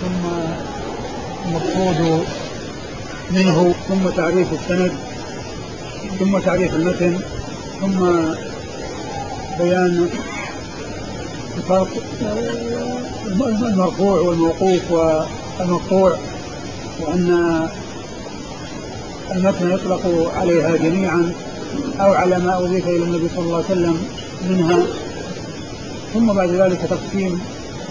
ثم المقصود منه، ثم تعريف السند، ثم تعريف المتن، ثم بيان الفرق المرفوع والموقوف والمقطوع، وأن المتن يطلق عليها جميعا أو على ما أضيف إلى النبي صلى الله عليه وسلم منها. ثم بعد ذلك تقسيم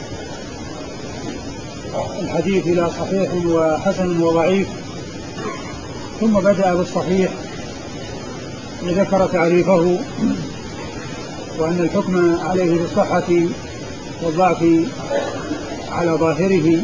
الحديث إلى صحيح وحسن وضعيف، ثم بدأ بالصحيح وذكر تعريفه، وأن الحكم عليه بالصحة والضعف على ظاهره،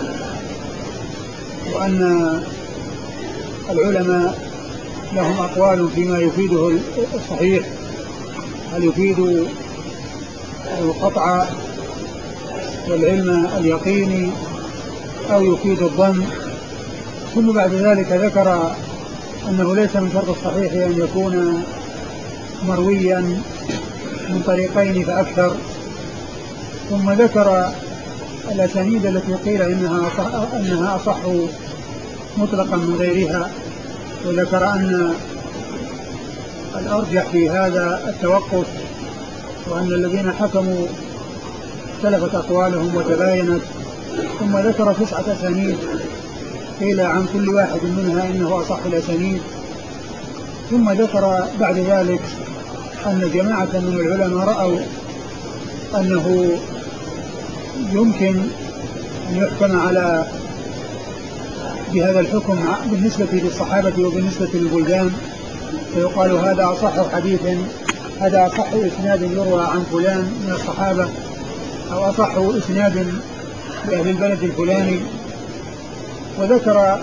وأن العلماء لهم أقوال فيما يفيده الصحيح، هل يفيد القطع والعلم اليقيني أو يفيد الظن. ثم بعد ذلك ذكر أنه ليس من شرط الصحيح أن يكون مرويا من طريقين فأكثر. ثم ذكر الأسانيد التي قيل إنها أصح مطلقا من غيرها، وذكر أن الأرجح في هذا التوقف، وأن الذين حكموا اختلفت أقوالهم وتباينت. ثم ذكر 9 أسانيد قيل عن كل واحد منها إنه أصح الأسانيد. ثم ذكر بعد ذلك أن جماعة من العلماء رأوا أنه يمكن أن يحكم على بهذا الحكم بالنسبة للصحابة وبالنسبة للبلدان، فيقال هذا أصح حديث، هذا أصح إسناد يروى عن فلان من الصحابة، أو أصح إسناد لأهل البلد الفلاني. وذكر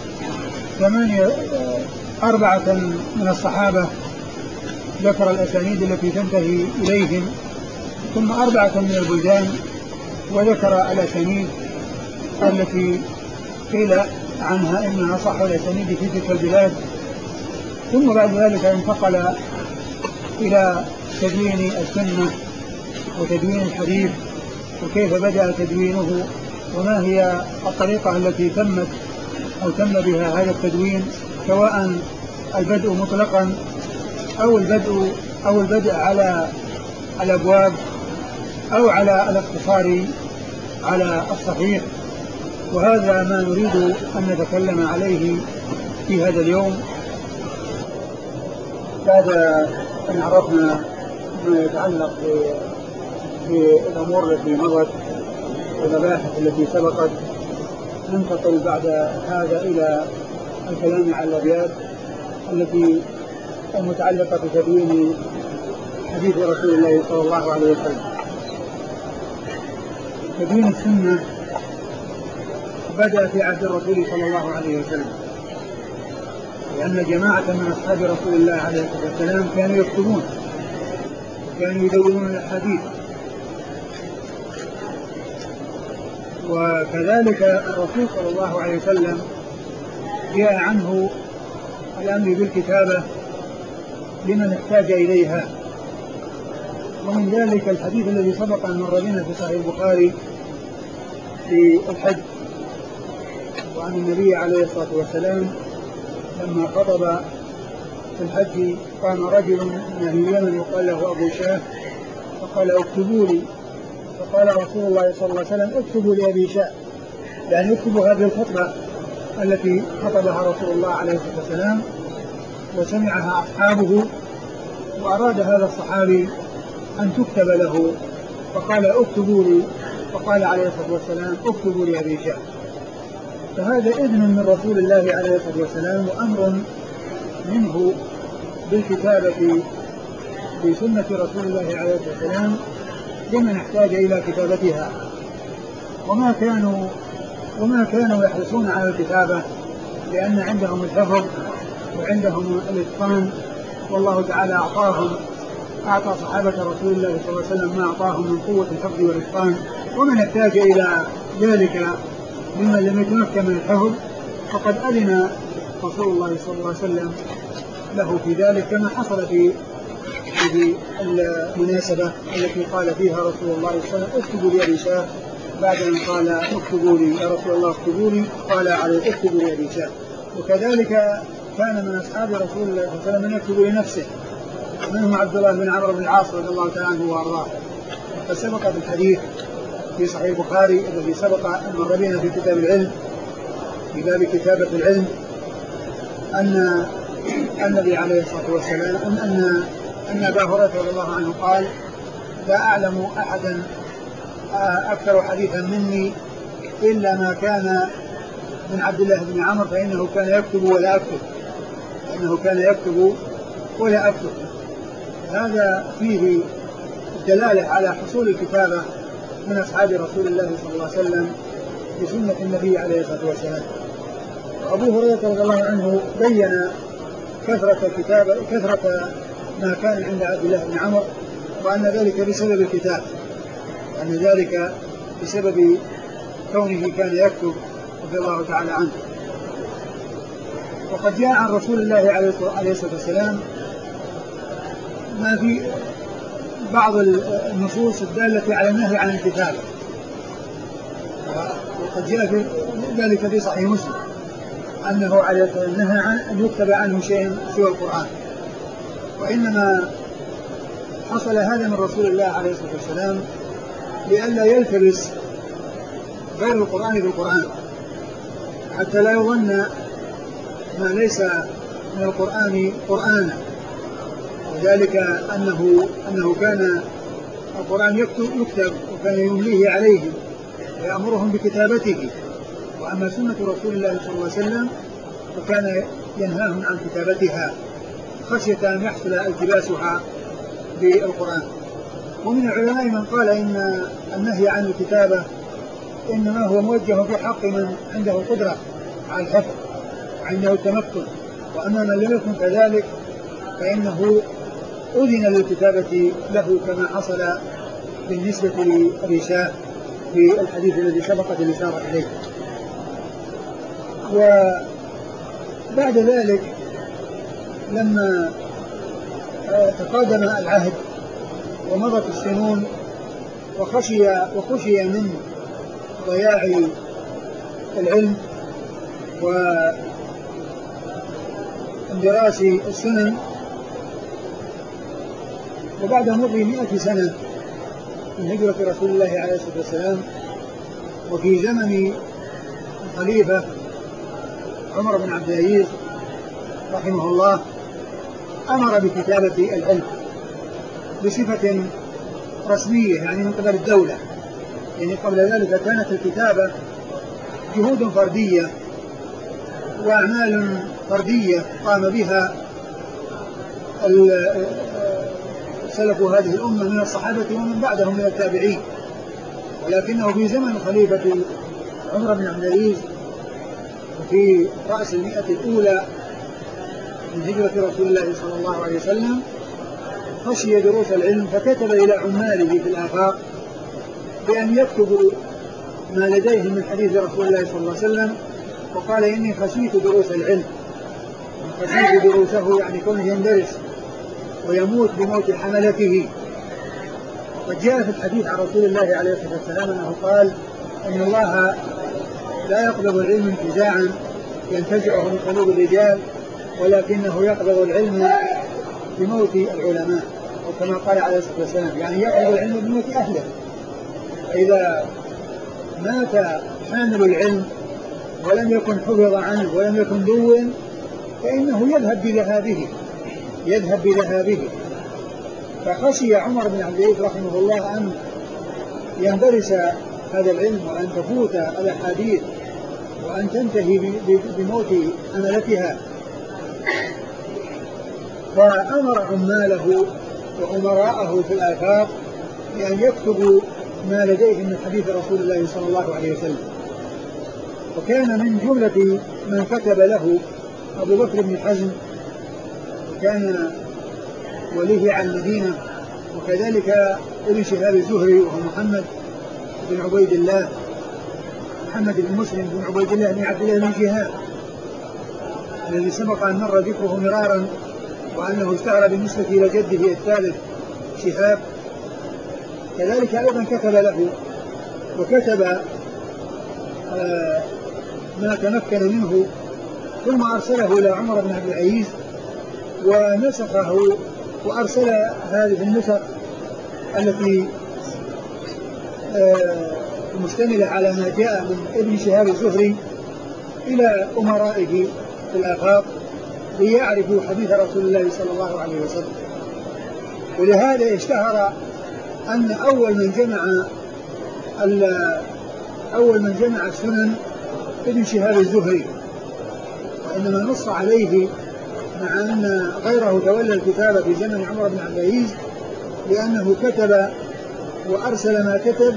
4 من الصحابة ذكر الأسانيد التي تنتهي إليهم، ثم 4 من البلدان وذكر الأسانيد التي قيل عنها إنها صح الأسانيد في تلك البلاد. ثم بعد ذلك انتقل إلى تدوين السنة وتدوين الحديث، وكيف بدأ تدوينه، وما هي الطريقة التي تم بها هذا التدوين، سواء البدء مطلقا أو البدء على الأبواب أو على الاقتصار على الصحيح. وهذا ما نريد أن نتكلم عليه في هذا اليوم، بعد أن عرفنا ما يتعلق بالأمور التي مضت والمباحث التي سبقت. ننتقل بعد هذا إلى الكلام على الأبيات التي المتعلقة بتدوين حديث رسول الله صلى الله عليه وسلم. تدوين السنة بدأ في عهد الرسول صلى الله عليه وسلم، لأن جماعة من أصحاب رسول الله عليه الصلاة والسلام كانوا يكتبون وكانوا يدونون الحديث، وكذلك الرسول صلى الله عليه وسلم جاء عنه الأمر بالكتابة لمن احتاج إليها. ومن ذلك الحديث الذي سبق أن مر بنا في صحيح البخاري في الحج، وعن النبي عليه الصلاة والسلام لما خطب في الحج قام رجل من أهل اليمن يقال له أبو شاه فقال اكتبوا لي، فقال رسول الله صلى الله عليه وسلم اكتبوا لأبي شاه، يعني اكتبوا هذه الخطبة التي خطبها رسول الله عليه الصلاة والسلام وسمعها أصحابه، وأراد هذا الصحابي أن تكتب له فقال اكتبوا لي، فقال عليه الصلاة والسلام اكتبوا لأبي شاه. فهذا إذن من رسول الله عليه الصلاة والسلام وأمر منه بالكتابة بسنة رسول الله عليه الصلاة والسلام لمن احتاج إلى كتابتها. وما كانوا يحرصون على الكتابة لأن عندهم الحفظ وعندهم الإتقان، والله تعالى أعطى صحابة رسول الله صلى الله عليه وسلم ما أعطاهم من قوة الحفظ والإتقان. ومن احتاج إلى ذلك ممن لم يتمكن من الحفظ فقد أذن رسول الله صلى الله عليه وسلم له في ذلك، كما حصل في المناسبة التي قال فيها رسول الله صلى الله عليه وسلم اكتبوا لأبي شاه بعد أن قال اكتبوا لي يا رسول الله اكتبوا لي، قال عليه اكتبوا لأبي شاه. وكذلك كان من أصحاب رسول الله صلى الله عليه وسلم من يكتب لنفسه، منهم عبد الله بن عمرو بن العاص رضي الله تعالى عنه وأرضاه. فسبق في الحديث في صحيح البخاري الذي سبق أن مر بنا في كتاب العلم في باب كتابة العلم أن النبي عليه الصلاة والسلام أن أبا هريرة رضي الله عنه قال: لا أعلم أحدا أكثر حديثا مني إلا ما كان من عبد الله بن عمرو فإنه كان يكتب ولا أكتب. هذا فيه الدلالة على حصول الكتابة من أصحاب رسول الله صلى الله عليه وسلم بسنة النبي عليه الصلاة والسلام. أبو هريرة رضي الله عنه بين كثرة ما كان عند عبد الله بن عمرو، وأن ذلك بسبب الكتاب، وأن ذلك بسبب كونه كان يكتب رضي الله تعالى عنه. وقد جاء عن رسول الله عليه الصلاة والسلام ما في بعض النصوص الدالة على النهي عن الكتابة، وقد جاء في ذلك في صحيح مسلم أنه عليه الصلاة والسلام نهى عن أن يكتب عنه شيء سوى القرآن. وإنما حصل هذا من رسول الله عليه الصلاة والسلام لئلا يلتبس غير القرآن بالقرآن، حتى لا يظن ما ليس من القرآن قرآنا، وذلك أنه كان القرآن يكتب وكان يمليه عليهم ويأمرهم بكتابته، وأما سنة رسول الله صلى الله عليه وسلم فكان ينهاهم عن كتابتها خشية أن يحصل التباسها بالقرآن. ومن العلماء من قال إن النهي عن الكتابة إنما هو موجه في حق من عنده قدرة على الحفظ وعنده التمكن، وأما من لم يكن كذلك فإنه أذن للكتابة له كما حصل بالنسبة لأبي شاه في الحديث الذي سبقت الإشارة إليه. وبعد ذلك لما تقادم العهد ومضت السنون وخشي من ضياع العلم واندراس السنن، وبعد مضي 100 سنة من هجرة رسول الله عليه الصلاة والسلام وفي زمن الخليفة عمر بن عبد العزيز رحمه الله أمر بكتابة العلم بصفة رسمية، يعني من قبل الدولة. يعني قبل ذلك كانت الكتابة جهود فردية وأعمال فردية قام بها سلف هذه الأمة من الصحابة ومن بعدهم من التابعين، ولكنه في زمن خليفة عمر بن عبد العزيز في رأس 100 الأولى من هجرة رسول الله صلى الله عليه وسلم خشي دروس العلم، فكتب إلى عماله في الآفاق بأن يكتبوا ما لديهم من حديث رسول الله صلى الله عليه وسلم، وقال إني خشيت دروس العلم، خشيت دروسه يعني كونه يندرس ويموت بموت حملته. وقد جاء في الحديث عن رسول الله عليه الصلاة والسلام أنه قال إن الله لا يقبض العلم انتزاعا ينتزعه من قلوب الرجال، ولكنه يقبض العلم بموت العلماء، وكما قال عليه الصلاة والسلام يعني يقبض العلم بموت أهله. فإذا مات حامل العلم ولم يكن حفظ عنه ولم يكن دون فإنه يذهب بذهابه. فخشي عمر بن عبد العزيز رحمه الله أن يندرس هذا العلم وأن تفوت الأحاديث وأن تنتهي بموت حملتها، فأمر عماله وأمراءه في الآفاق بأن يكتبوا ما لديهم من حديث رسول الله صلى الله عليه وسلم. وكان من جملة من كتب له أبو بكر بن حزم كان وليه عن المدينة، وكذلك ابن شهاب الزهري وهو محمد بن عبيد الله محمد بن مسلم بن عبيد الله بن عبد الله بن شهاب الذي سبق أن مر ذكره مرارا وأنه اشتهر بالنسبة إلى جده الثالث شهاب. كذلك أيضا كتب له وكتب ما تمكن منه، ثم أرسله إلى عمر بن عبد العزيز ونسخه، وأرسل هذه النسخ التي مشتملة على ما جاء من ابن شهاب الزهري إلى أمرائه في الآفاق ليعرفوا حديث رسول الله صلى الله عليه وسلم. ولهذا اشتهر أن أول من جمع السنن ابن شهاب الزهري، وإنما نص عليه مع أن غيره تولى الكتابة في زمن عمر بن عبد العزيز لأنه كتب وأرسل ما كتب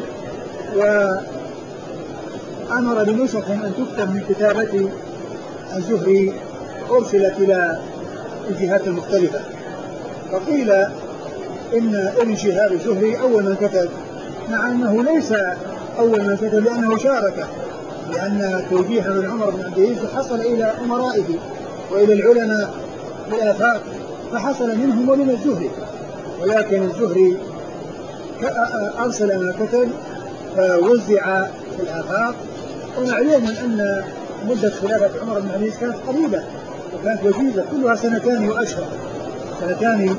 وأمر بنسخ أن تكتب من كتابة الزهري أرسلت إلى الجهات المختلفة. فقيل إن ابن شهاب الزهري أول من كتب، مع أنه ليس أول من كتب لأنه شارك، لأن توجيه من عمر بن عبد العزيز حصل إلى أمرائه وإلى العلماء بالآفاق، فحصل منهم ومن الزهري، ولكن الزهري أرسل ما كتب فوزع في الآفاق. ومعلوم أن مدة خلافة عمر بن عبد العزيز كانت قريبة وكانت وجيزة، كلها 2 وأشهر، 2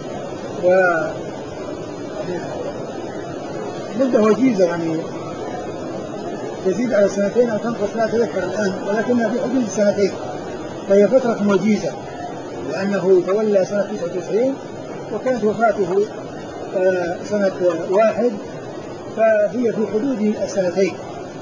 مدة وجيزة، يعني تزيد على 2 أو تنقص لا أتذكر الآن، ولكنها في حدود 2، فهي فترة وجيزة، لأنه تولى سنة 99 وكانت وفاته سنة 1، فهي في حدود 2.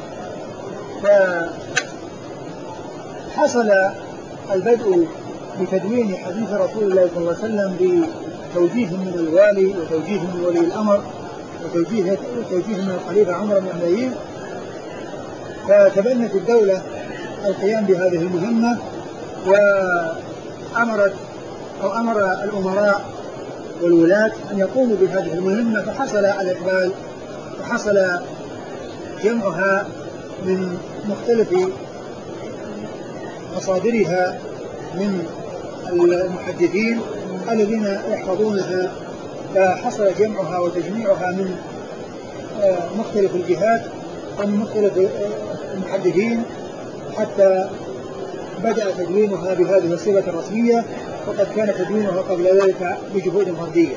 فحصل البدء بتدوين حديث رسول الله صلى الله عليه وسلم بتوجيه من الوالي وتوجيه من ولي الأمر وتوجيه من الخليفة عمر بن عبد العزيز. فتبنت الدولة القيام بهذه المهمة، أمر الأمراء والولاة أن يقوموا بهذه المهمة، فحصل الإقبال وحصل جمعها من مختلف مصادرها من المحدثين الذين يحفظونها، فحصل جمعها وتجميعها من مختلف الجهات ومن مختلف المحدثين حتى بدأ تدوينها بهذه الصيغة الرسمية، وقد كان تدوينها قبل ذلك بجهود فردية.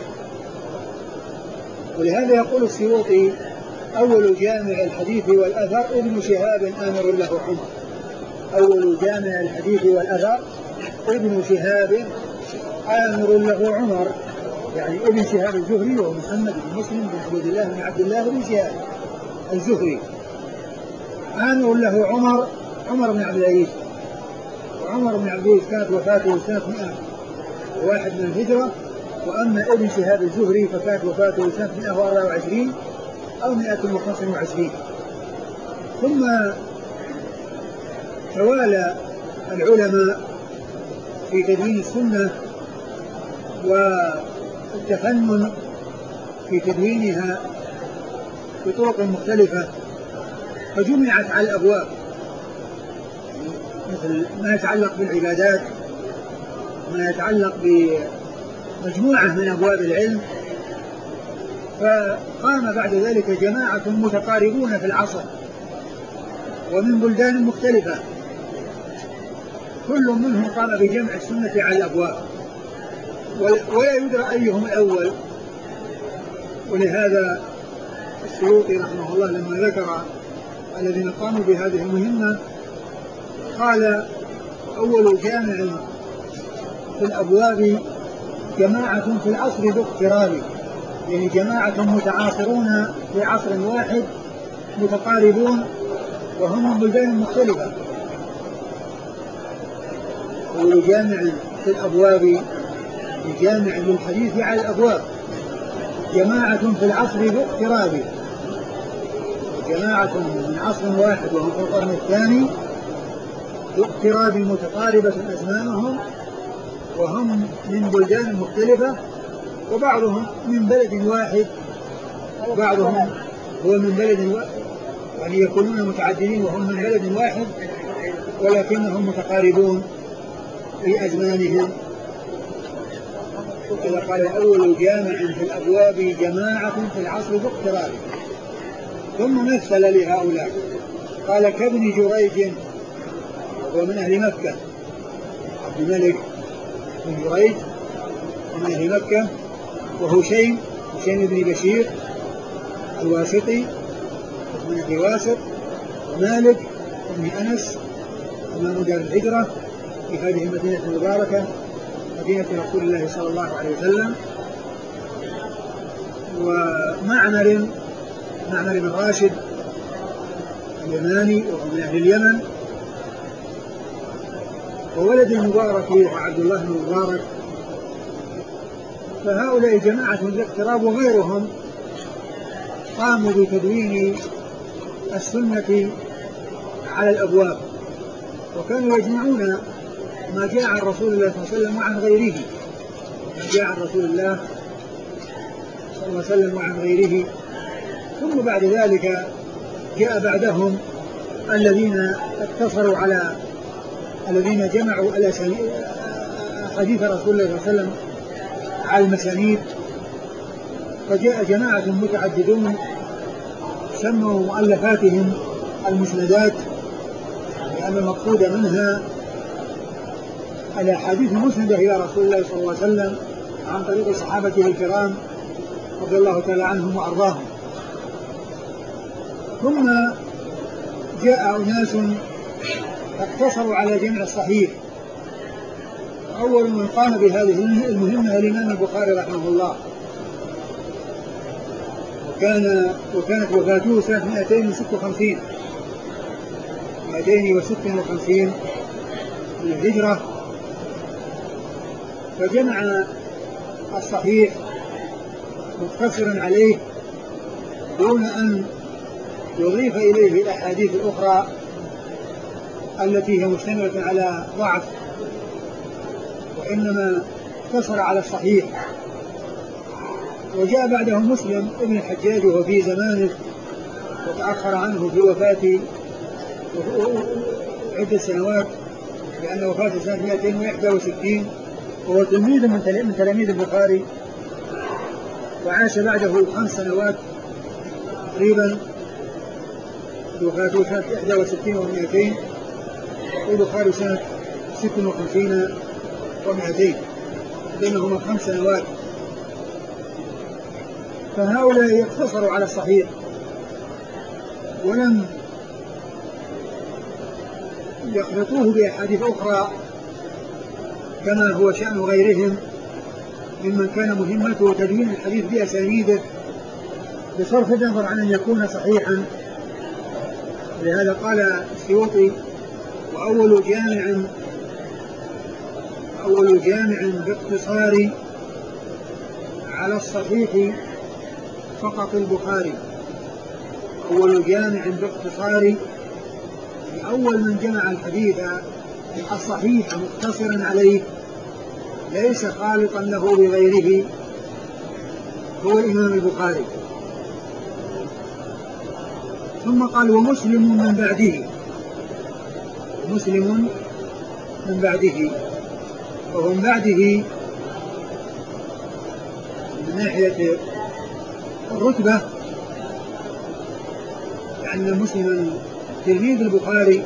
ولهذا يقول السيوطي: أول جامع الحديث والأثر ابن شهاب آمر له عمر. أول جامع الحديث والأثر ابن شهاب آمر له عمر، يعني ابن شهاب الزهري وهو محمد بن مسلم بن عبد الله بن عبد الله بن شهاب الزهري. آمر له عمر بن عبد العزيز، وعمر بن عبد العزيز كانت وفاته سنة 101 من الهجرة، وأما ابن شهاب الزهري فكانت وفاته سنة 124 أو 125. ثم توالى العلماء في تدوين السنة والتفنن في تدوينها بطرق مختلفة، فجمعت على الأبواب، مثل ما يتعلق بالعبادات، ما يتعلق بمجموعة من أبواب العلم. فقام بعد ذلك جماعة متقاربون في العصر ومن بلدان مختلفة، كل منهم قام بجمع السنة على الأبواب، ولا يدرى أيهم الأول. ولهذا السيوطي رحمه الله لما ذكر الذين قاموا بهذه المهمة قال: أول جامع في الأبواب جماعة في العصر ذو اقتراب، يعني جماعة متعاصرون في عصر واحد متقاربون وهم من بلدان مختلفة. أول جامع في الأبواب جامع للحديث على الأبواب، جماعة في العصر ذو اقتراب، جماعة من عصر واحد وهم في القرن الثاني ذو اقتراب متقاربة أزمانهم، وهم من بلدان مختلفة، وبعضهم من بلد واحد وبعضهم هو من بلد يعني يكونون متعددين وهم من بلد واحد ولكنهم متقاربون في أزمانهم. إذا قال: أول جامع في الأبواب جماعة في العصر ذو اقتراب، ثم مثل لهؤلاء قال كابن جريج وهو من أهل مكة، عبد الملك بن جريج ومن أهل مكة، وهشيم بن بشير الواسطي من أهل واسط، ومالك بن أنس إمام دار الهجرة في هذه المدينة المباركة مدينة رسول الله صلى الله عليه وسلم، ومعمر بن راشد اليماني وهو من أهل اليمن، وولد المبارك وهو عبد الله بن المبارك. فهؤلاء جماعة الاقتراب وغيرهم قاموا بتدوين السنة على الأبواب، وكانوا يجمعون ما جاء عن رسول الله صلى الله عليه وسلم وعن غيره، ما جاء عن رسول الله صلى الله عليه وسلم وعن غيره. ثم بعد ذلك جاء بعدهم الذين جمعوا حديث رسول الله صلى الله عليه وسلم على المسانيد، فجاء جماعة متعددون سموا مؤلفاتهم المسندات، لأن المقصود منها الأحاديث المسندة إلى رسول الله صلى الله عليه وسلم عن طريق صحابته الكرام رضي الله تعالى عنهم وأرضاهم. ثم جاء أناس اقتصروا على جمع الصحيح، أول من قام بهذه المهمة الإمام البخاري رحمه الله، وكانت وفاته سنة 256 من الهجرة، فجمع الصحيح مقتصرا عليه دون أن يضيف إليه الأحاديث الأخرى التي هي مشتملة على ضعف، وإنما اقتصر على الصحيح. وجاء بعده مسلم ابن الحجاج وهو في زمانه وتأخر عنه في وفاته عدة سنوات، لأن وفاته سنة 261، وهو تلميذ من تلاميذ البخاري، وعاش بعده 5 سنوات تقريبا، وفاته سنة 61 و200، والبخاري سنة 56 و200، بينهما 5 سنوات. فهؤلاء اقتصروا على الصحيح ولم يخلطوه بأحاديث أخرى كما هو شأن غيرهم ممن كان مهمته تدوين الحديث بأسانيده بصرف النظر عن أن يكون صحيحا. لهذا قال السيوطي: وأول جامع باقتصار على الصحيح فقط البخاري. أول جامع باقتصار، أول من جمع الحديث الصحيح مقتصرا عليه ليس خالطا له بغيره هو الإمام البخاري. ثم قال: ومسلم من بعده، مسلم من بعده، وهو من بعده من ناحية الرتبة، لأن مسلم تلميذ البخاري،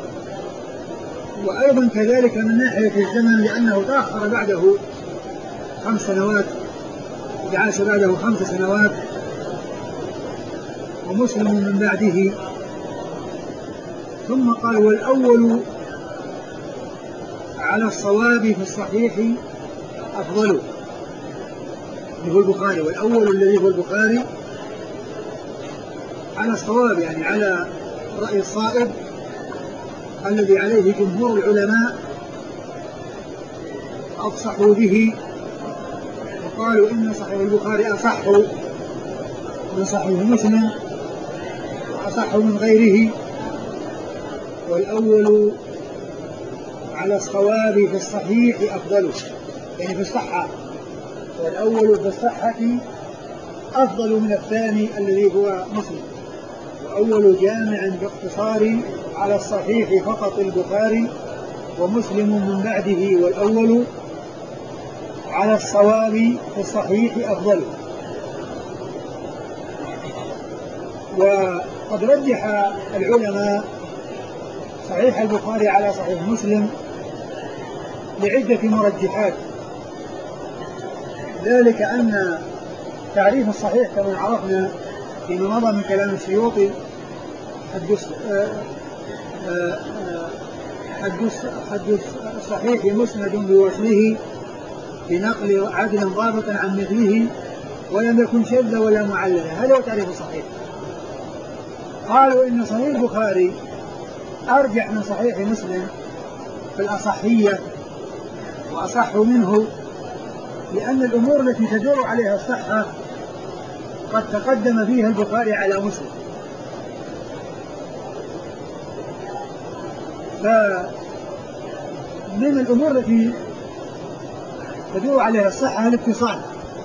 وأيضا كذلك من ناحية الزمن، لأنه تأخر بعده 5 سنوات، عاش بعده 5 سنوات. ومسلم من بعده. ثم قال: والأول على الصواب في الصحيح أفضل، اللي هو البخاري، والأول الذي هو البخاري على الصواب، يعني على الرأي الصائب الذي عليه جمهور العلماء أفصحوا به، وقالوا إن صحيح البخاري أصح من صحيح مسلم وأصح من غيره. والأول على الصواب في الصحيح أفضل، يعني في الصحة، والأول في الصحة أفضل من الثاني الذي هو مسلم. وأول جامع باقتصار على الصحيح فقط البخاري، ومسلم من بعده، والأول على الصواب في الصحيح أفضل. وقد رجح العلماء صحيح البخاري على صحيح مسلم لعدة مرجحات، ذلك أن تعريف الصحيح كما عرفنا فيما مضى من كلام السيوطي حد الصحيح مسند بوصله بنقل عدل ضابط عن مثله ولم يكن شذ ولا معللا. هذا هو تعريف الصحيح. قالوا إن صحيح البخاري أرجح من صحيح مسلم في الأصحية وأصح منه، لأن الأمور التي تدور عليها الصحة قد تقدم فيها البخاري على مسلم. فمن الأمور التي تدور عليها الصحة الاتصال،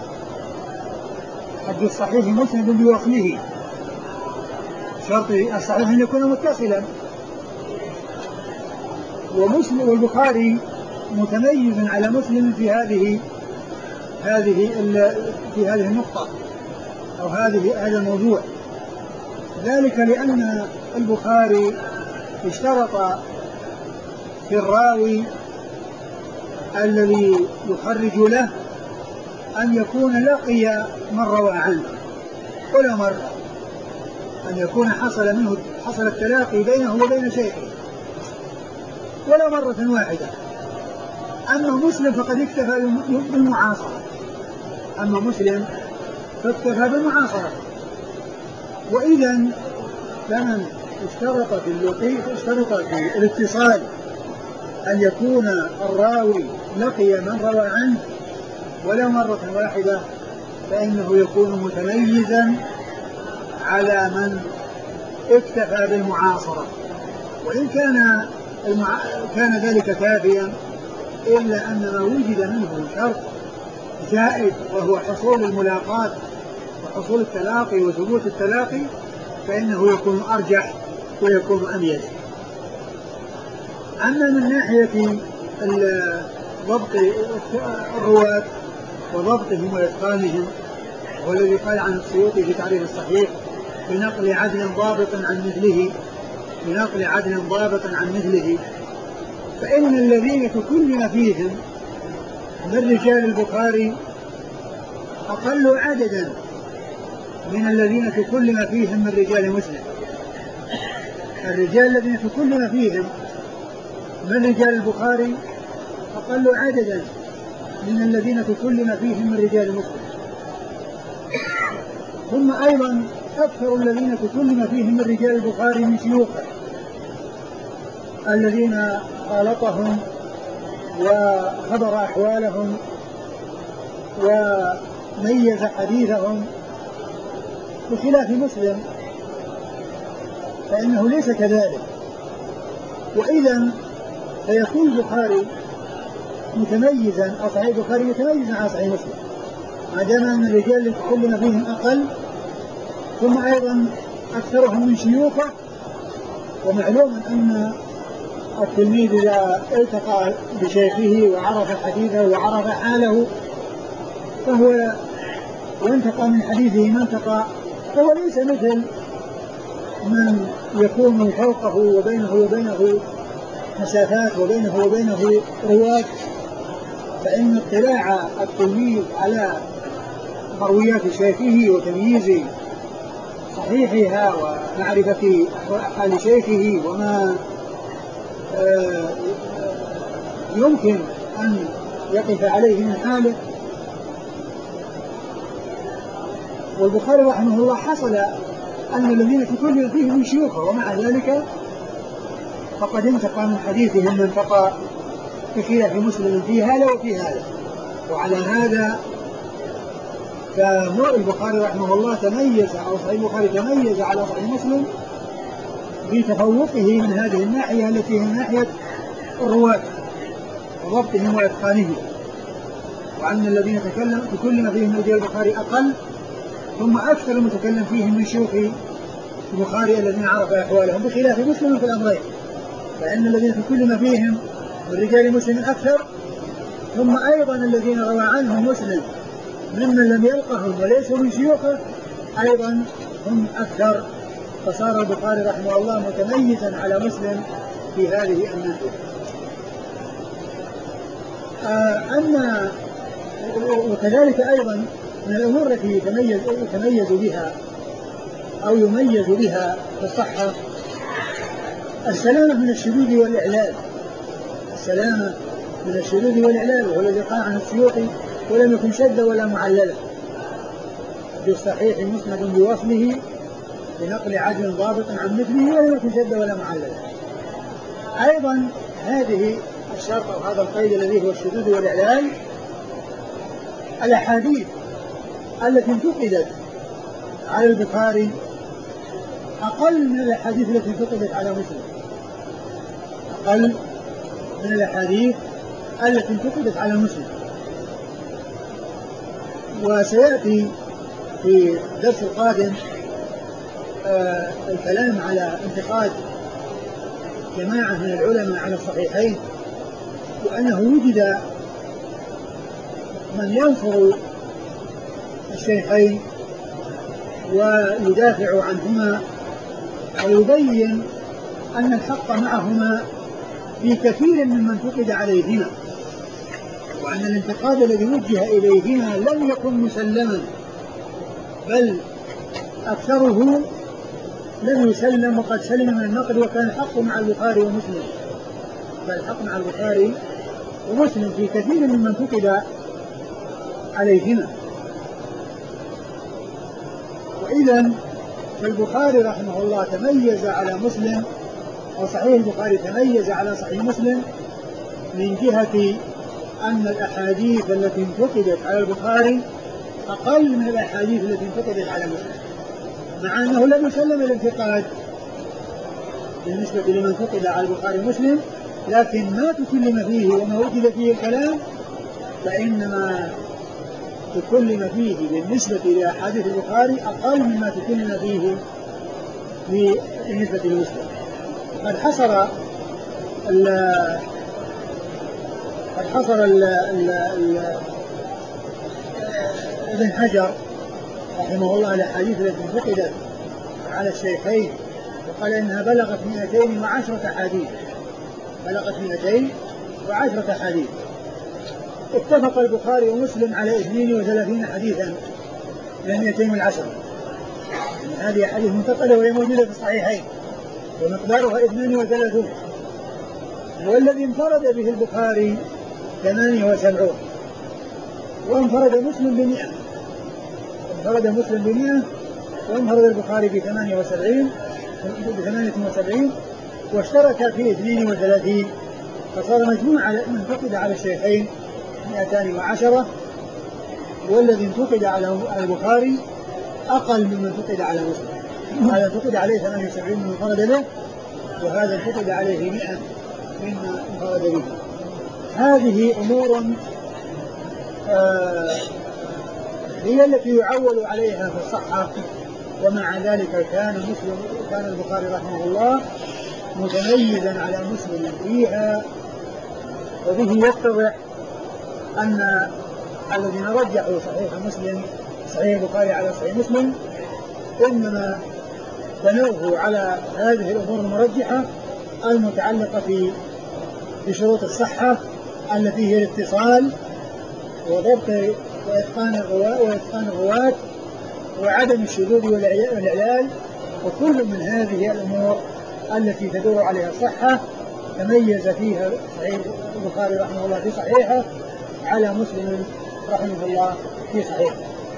حد الصحيح مسند بوصله، شرط الصحيح أن يكون متصلا، ومسلم والبخاري متميز على مسلم في هذه النقطة أو هذا الموضوع، ذلك لأن البخاري اشترط في الراوي الذي يخرج له أن يكون لقي من روى عنه ولا مرة، أن يكون حصل التلاقي بينه وبين شيخه ولا مرة واحدة. أما مسلم فقد اكتفى بالمعاصرة، وإذا فمن اشترط في الاتصال أن يكون الراوي لقي من روى عنه ولا مرة واحدة فإنه يكون متميزا على من اكتفى بالمعاصرة، وإن كان ذلك كافيا، إلا أن ما وجد منه شرط زائد وهو حصول الملاقات وحصول التلاقي وثبوت التلاقي، فإنه يكون أرجح ويكون أميز. أما من ناحية ضبط الرواة وضبطهم وإتقانهم، والذي قال عن السيوطي في تعريف الصحيح بنقل عدل ضابط عن مثله، فإن الذين تكلم فيهم من رجال البخاري أقل عددا من الذين تكلم فيهم من رجال مسلم. الرجال الذين تكلم فيهم من رجال البخاري أقل عددا من الذين تكلم فيهم من رجال مسلم، ثم أيضا أكثر الذين تكلم فيهم من رجال البخاري من شيوخه الذين خالطهم وخبر أحوالهم وميز حديثهم، بخلاف مسلم فإنه ليس كذلك. وإذا فيكون البخاري متميزا أو صحيح البخاري متميزا على صحيح مسلم ما دام أن الرجال اللي تكلم فيهم أقل، ثم أيضا أكثرهم من شيوخه. ومعلوم أن التلميذ إذا التقى بشيخه وعرف حديثه وعرف حاله فهو وانتقى من حديثه منطقة، فهو ليس مثل من يكون فوقه وبينه مسافات وبينه رواة، فإن اطلاع التلميذ على مرويات شيخه وتمييز صحيحها ومعرفة حال شيخه وما يمكن أن يقف عليه من حاله. والبخاري رحمه الله حصل أن الذين تكلم فيه من شيوخه، ومع ذلك فقد انتقى من حديثهم من انتقى بخلاف مسلم في هذا وفي هذا. وعلى هذا فالبخاري رحمه الله تميز أو صحيح البخاري تميز على صحيح مسلم بتفوقه من هذه الناحية التي هي ناحية الرواة وضبطهم وإتقانهم، وأن الذين تكلم فيهم رجال البخاري أقل، ثم أكثر المتكلم فيهم من شيوخ البخاري الذين عرف أحوالهم، بخلاف مسلم في الأمرين، فإن الذين تكلم فيهم من رجال مسلم أكثر، ثم أيضا الذين روى عنهم مسلم ممن لم يلقهم وليسوا من شيوخه أيضا هم أكثر فصار البخاري رحمه الله متميزا على مسلم في هذه الناحية. وكذلك أيضا من الأمور التي يتميز بها أو يميز بها في الصحة السلامة من الشذوذ والإعلال. السلامة من الشذوذ والإعلال، وهو الذي قال عن السيوطي ولم يكن شذ ولا معللا، بالصحيح مسند بوصله بنقل عدل ضابط عن مثله ولم يكن شذ ولا معللا. أيضا هذه الشرط أو هذا القيد الذي هو الشذوذ والإعلال، الأحاديث التي انتقدت على البخاري أقل من الأحاديث التي انتقدت على مسلم، أقل من الأحاديث التي انتقدت على مسلم. وسيأتي في الدرس القادم الكلام على انتقاد جماعة من العلماء على الصحيحين، وأنه وجد من ينصر الشيخين ويدافع عنهما ويبين أن الحق معهما في كثير ممن انتقد عليهما، وأن الانتقاد الذي وجه إليهما لم يكن مسلما، بل أكثره لم يسلم وقد سلم من النقد، وكان الحق مع البخاري ومسلم، بل الحق مع البخاري ومسلم في كثير ممن انتقد عليهما. وإذا فالبخاري رحمه الله تميز على مسلم، وصحيح البخاري تميز على صحيح مسلم من جهة أن الأحاديث التي انتقدت على البخاري أقل من الأحاديث التي انتقدت على مسلم، مع أنه لم يسلم الانتقاد بالنسبة لمن انتقد على البخاري ومسلم، لكن ما تكلم فيه وما وجد فيه الكلام فإنما تكلم فيه بالنسبة لأحاديث البخاري أقل مما تكلم فيه بالنسبة لمسلم. قد حصر ابن حجر رحمه الله الأحاديث التي انتقدت على الشيخين، وقال إنها بلغت 210 حديث، بلغت 210 حديث. اتفق البخاري ومسلم على 32 حديثا من 210. هذه حديث منتقدة وهي موجودة في الصحيحين ومقدارها 32، والذي انفرد به البخاري 78، وانفرد مسلم ب100، انفرد مسلم ب100 وانفرد البخاري ب78، واشترك في 32، فصار مجموع منتقد على الشيخين 210، والذي انتقد على البخاري أقل ممن انتقد على مسلم. هذا انتقد عليه 78 من انفرد به، وهذا انتقد عليه 100 مما انفرد به. هذه أمور هي التي يعول عليها في الصحة، ومع ذلك كان البخاري رحمه الله متميزا على مسلم فيها. وبه يتضح أن الذين رجحوا صحيح البخاري على صحيح مسلم إنما بنوه على هذه الأمور المرجحة المتعلقة بشروط الصحة التي هي الاتصال وضبط وإتقان الرواة وعدم الشذوذ والإعلال، وكل من هذه الأمور التي تدور عليها الصحة تميز فيها صحيح البخاري رحمه الله في صحيحه على مسلم رحمه الله في صحيحه.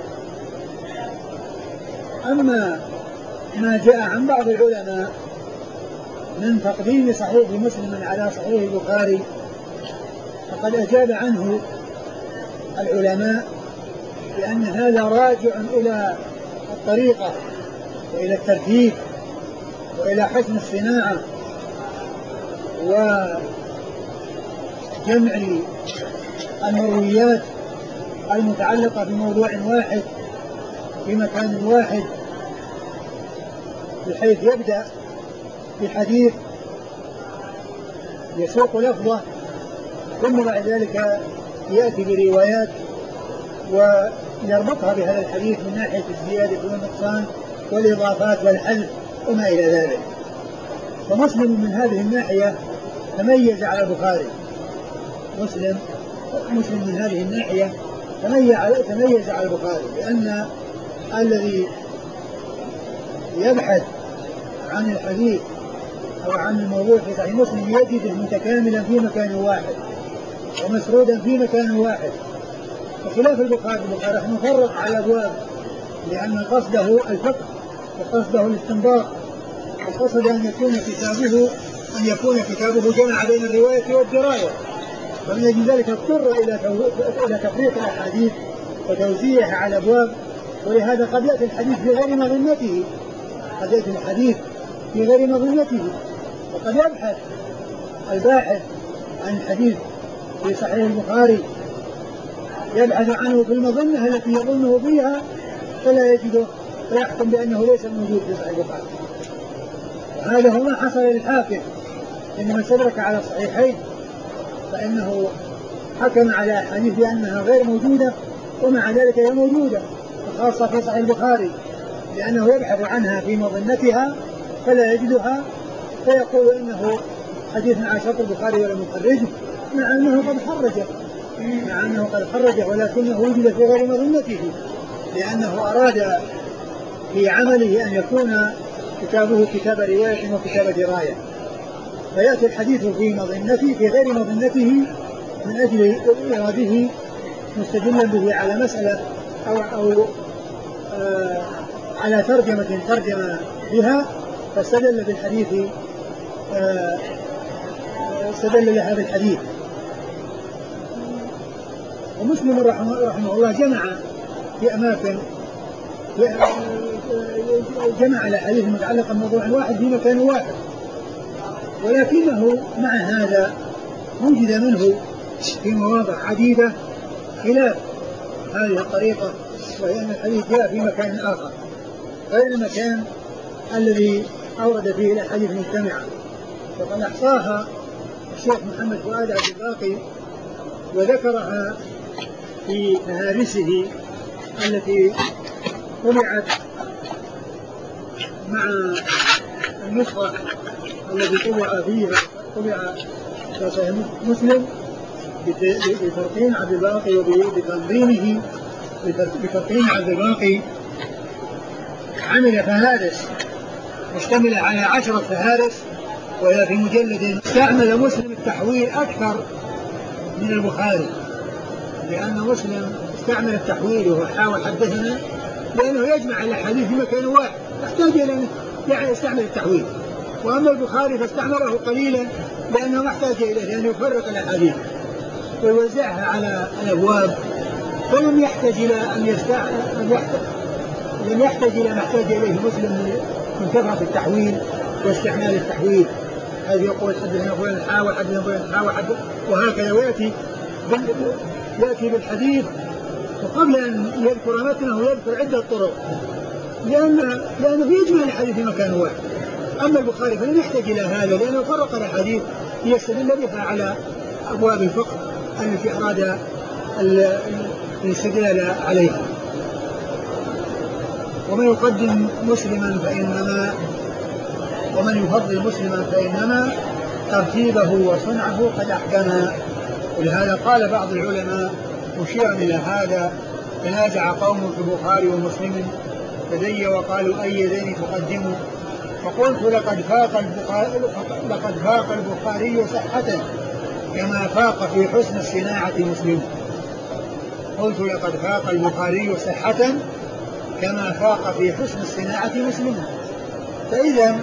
أما ما جاء عن بعض العلماء من تقديم صحيح مسلم على صحيح البخاري فقد أجاب عنه العلماء بأن هذا راجع إلى الطريقة وإلى الترتيب وإلى حسن الصناعة وجمع المرويات المتعلقة بموضوع واحد في مكان واحد، بحيث يبدأ بحديث يسوق لفظه ثم بعد ذلك يأتي بروايات ويربطها بهذا الحديث من ناحية الزيادة والنقصان والإضافات والحذف وما إلى ذلك. فمسلم من هذه الناحية تميز على البخاري. مسلم من هذه الناحية تميز على البخاري، لأن الذي يبحث عن الحديث أو عن الموضوع في صحيح مسلم يجده متكاملا في مكان واحد ومسرودا في مكان واحد، بخلاف البخاري مفرق على أبواب، لأن قصده الفقه وقصده الاستنباط، وقصد أن يكون كتابه جمع بين الرواية والدراية، ومن أجل ذلك اضطر إلى تفريق الأحاديث وتوزيعها على أبواب. ولهذا قد يأتي الحديث في غير مظنته، وقد يبحث الباحث عن الحديث في صحيح البخاري يبحث عنه في المظنة التي يظنه فيها فلا يجده، فيحكم بأنه ليس موجود في صحيح البخاري. هذا هو ما حصل للحاكم إنما استدرك على الصحيحين، فإنه حكم على أحاديث بأنها غير موجودة ومع ذلك هي موجودة، وخاصة في صحيح البخاري، لأنه يبحث عنها في مظنتها فلا يجدها، فيقول إنه حديث مع شرط البخاري ولم يخرجه، مع أنه قد خرجه ولكنه وجد في غير مظنته، لأنه أراد في عمله أن يكون كتابه كتاب رواية وكتاب دراية، فيأتي الحديث في غير مظنته من أجل إراده مستدلا به على مسألة أو على ترجم بها، فاستدل بالحديث استدل لهذا الحديث. ومسلم رحمه الله جمع في أماكن جمع الأحاديث المتعلقة بموضوع واحد في مكان واحد، ولكنه مع هذا وجد منه في مواضع عديدة خلاف هذه الطريقة، وهي أن الحديث جاء في مكان آخر غير المكان الذي أورد فيه الأحاديث المجتمعة. وقد أحصاها الشيخ محمد فؤاد عبد الباقي وذكرها في فهارسه التي طبعت مع النسخة التي طبع صحيح مسلم بترقيم عبد الباقي وبتنظيمه بترقيم عبد الباقي. عمل فهارس مشتملة على 10 فهارس، وهي في مجلد. استعمل مسلم التحويل أكثر من البخاري، لأن مسلم استعمل التحويل وحاول حدثنا، لأنه يجمع الأحاديث في مكان واحد يحتاج إلى يعني يستعمل التحويل. وأما البخاري فاستعمله قليلا لأنه محتاج إليه، لأنه يفرق الأحاديث ويوزعها على الأبواب، فلم يحتاج إلى ما احتاج إليه مسلم من كثرة التحويل واستعمال التحويل. هذا يقول حدثنا فلان حاول حدثنا فلان حاول وهكذا، يأتي بالحديث وقبل أن يذكر متنه يذكر عدة طرق، لأنه يجمع الحديث في مكان واحد. أما البخاري فلم يحتاج إلى هذا، لأنه فرق الحديث ليستدل بها على أبواب الفقه التي أراد الاستدلال عليها. ومن يفضل مسلما فإنما ترتيبه وصنعه قد أحكم. ولهذا قال بعض العلماء مشيرا إلى هذا: تنازع قوم في البخاري ومسلم فدي وقالوا أي ذين تقدموا، فقلت لقد فاق البخاري صحة كما فاق في حسن الصناعة مسلم. قلت لقد فاق البخاري صحة كما فاق في حسن الصناعة مسلم. فإذا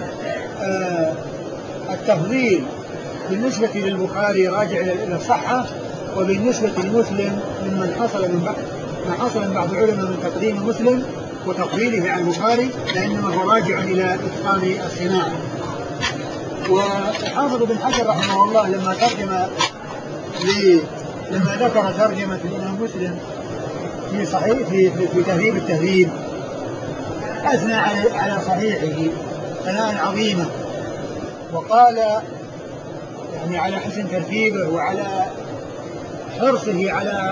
التفضيل بالنسبة للبخاري راجع إلى الصحة، وبالنسبة للمسلم ممن حصل من بعض العلماء من تقديم مسلم وتفضيله عن البخاري، فإنما هو راجع إلى إتقان الصناعة. وحافظ بن حجر رحمه الله لما ذكر ترجمة الإمام مسلم في صحيح في تهذيب التهذيب أثنى على صحيحه ثناء عظيما، وقال يعني على حسن ترتيبه وعلى حرصه على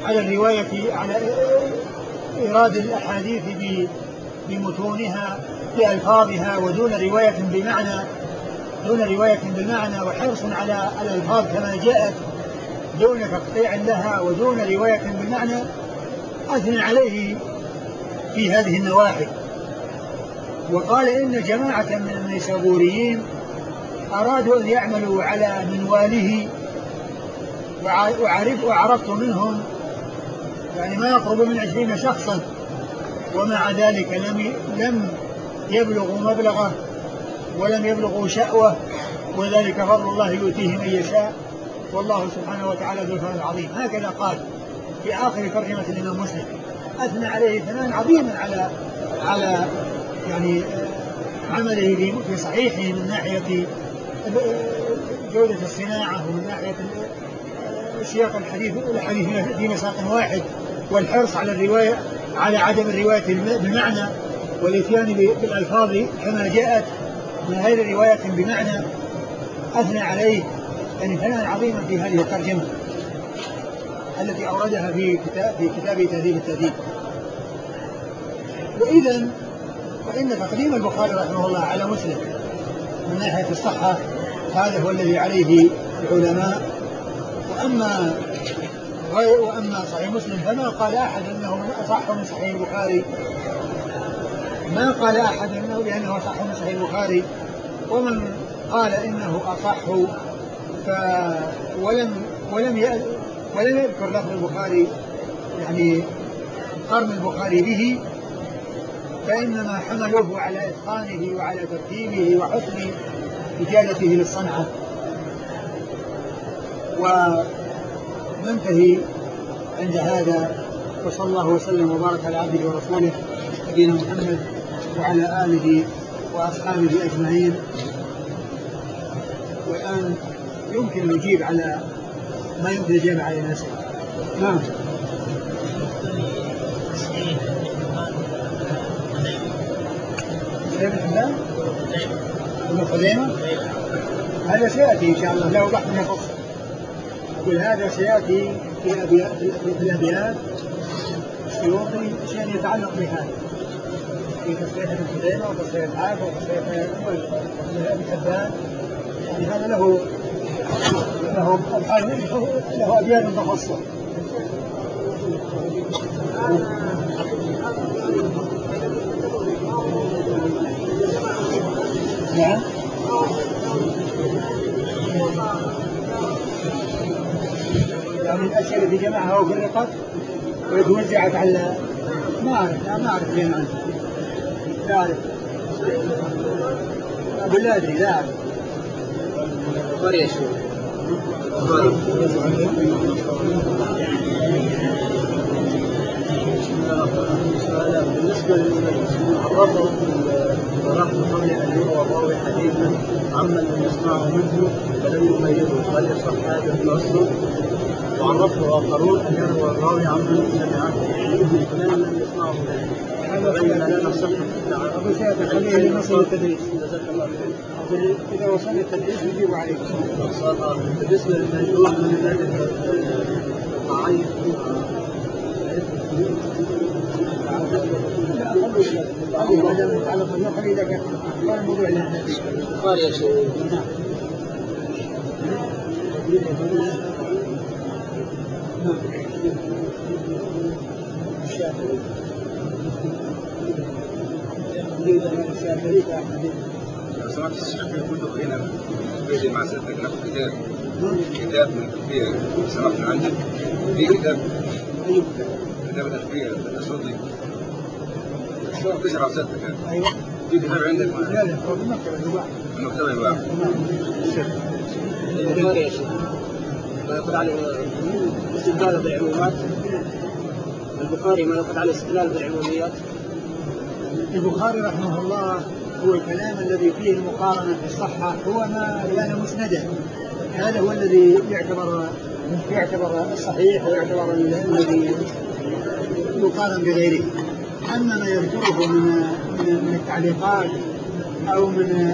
الرواية، على إيراد الأحاديث بمتونها بألفاظها ودون رواية بمعنى، دون رواية بالمعنى، وحرص على الألفاظ كما جاءت دون تقطيع لها ودون رواية بالمعنى، أثنى عليه في هذه النواحي. وقال إن جماعة من النيسابوريين أرادوا أن يعملوا على منواله، وعرفت منهم يعني ما يقرب من 20 شخصا، ومع ذلك لم يبلغوا مبلغه ولم يبلغوا شأوه، وذلك فضل الله يؤتيه من يشاء، والله سبحانه وتعالى ذو الفضل العظيم. هكذا قال في آخر ترجمة الإمام مسلم، أثنى عليه ثناء عظيما على يعني عمله في صحيحه من ناحية جودة الصناعة، ومن ناحية سياق الحديث في مساق واحد، والحرص على الرواية، على عدم الرواية بالمعنى والإتيان بالألفاظ كما جاءت من غير رواية بمعنى. أثنى عليه يعني ثناء عظيما في هذه الترجمة التي أوردها في كتاب تهذيب التهذيب. وإذن فإن تقديم البخاري رحمه الله على مسلم من ناحية الصحة هذا هو الذي عليه العلماء. وأما صحيح مسلم فما قال أحد أنه من أصح من صحيح البخاري، ما قال أحد أنه لأنه أصح من صحيح البخاري. ومن قال إنه أصح ولم يذكر لفظ البخاري يعني قرن البخاري به، فإنما حملوه على إتقانه وعلى ترتيبه وحسن إجادته للصنعة. وننتهي عند هذا، وصلى الله وسلم وبارك على عبده ورسوله نبينا محمد وعلى آله وأصحابه أجمعين. والآن يمكن نجيب على ما يمكن الإجابة على الأسئلة. نعم. ابن خزيمة هذا سيأتي إن شاء الله له بحث مفصل، أقول هذا سيأتي في الأبيات السيوطي شيء يتعلق بهذا في تصحيح ابن خزيمة وتصحيح الحافظ وتصحيح ابن حبان، يعني هذا له أبيات مفصل. نعم. يعني الأشياء التي جمعها وفرقت وتوزعت على ما أعرف لين عنه، لا أعرف، أقول لا أدري، لا أعرف. قريش بالنسبة للعرفة وراح القرية أن يروى الراوي حديثا عمن لم يسمعه منه ولم يميزه، هل يصح هذا الأصل؟ وعرفه آخرون أن يروى الراوي عمن سمعه ولم يسمعه منه، وبين لنا صحة التعامل. خليه لنصل التدريس، إذا وصلنا التدريس نجيب عليه. بالنسبة للمجروح من ذلك ضعيف هذا من يتعلق بالنقل إذا كان الموضوع للنبي قال يا شيخ. سمعت الشيخ كله هنا في مع سيادتك ناخذ كتاب من التخفية سمعت عندك في كتاب التخفية الأسودي تشرح سيادتك. أيوة في كتاب عندك؟ لا هو المكتبة الواحد. البخاري يا شيخ ما يقول عليه استدلال بالعمومات، البخاري ما يقول عليه استدلال بالعموميات. البخاري رحمه الله هو الكلام الذي فيه المقارنة في الصحة، هو ما كان مسندا، هذا هو الذي يعتبر الصحيح ويعتبر الذي يقارن بغيره. أما ما يذكره من التعليقات أو من